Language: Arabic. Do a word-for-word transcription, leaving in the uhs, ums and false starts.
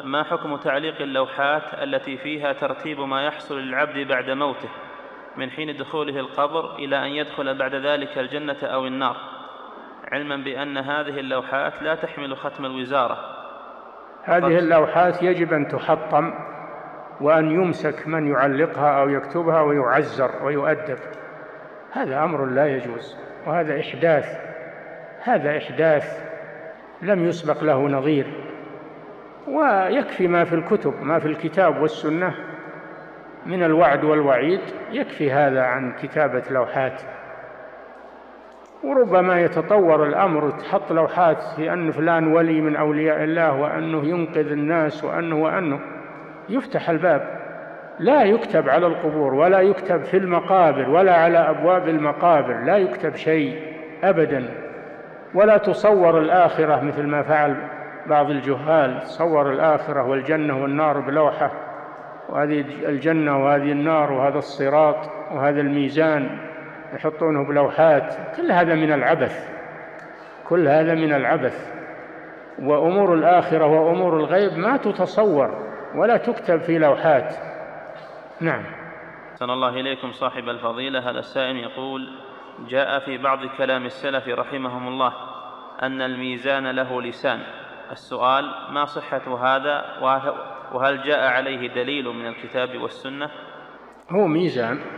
ما حكم تعليق اللوحات التي فيها ترتيب ما يحصل للعبد بعد موته من حين دخوله القبر إلى أن يدخل بعد ذلك الجنة أو النار، علما بأن هذه اللوحات لا تحمل ختم الوزارة؟ هذه اللوحات يجب أن تحطم وأن يمسك من يعلقها أو يكتبها ويعزر ويؤدب. هذا أمر لا يجوز، وهذا إحداث هذا إحداث لم يسبق له نظير. ويكفي ما في الكتب، ما في الكتاب والسنة من الوعد والوعيد، يكفي هذا عن كتابة لوحات. وربما يتطور الأمر تحط لوحات في أن فلان ولي من أولياء الله وأنه ينقذ الناس وأنه وأنه يفتح الباب. لا يكتب على القبور ولا يكتب في المقابر ولا على أبواب المقابر، لا يكتب شيء أبدا. ولا تصور الآخرة مثل ما فعل بعض الجهال، صور الآخرة والجنة والنار بلوحة، وهذه الجنة وهذه النار وهذا الصراط وهذا الميزان يحطونه بلوحات. كل هذا من العبث، كل هذا من العبث. وأمور الآخرة وأمور الغيب ما تتصور ولا تكتب في لوحات. نعم. أحسن الله إليكم صاحب الفضيلة. هذا السائل يقول: جاء في بعض كلام السلف رحمهم الله أن الميزان له لسان. السؤال: ما صحة هذا، وهل جاء عليه دليل من الكتاب والسنة؟ هو ميزان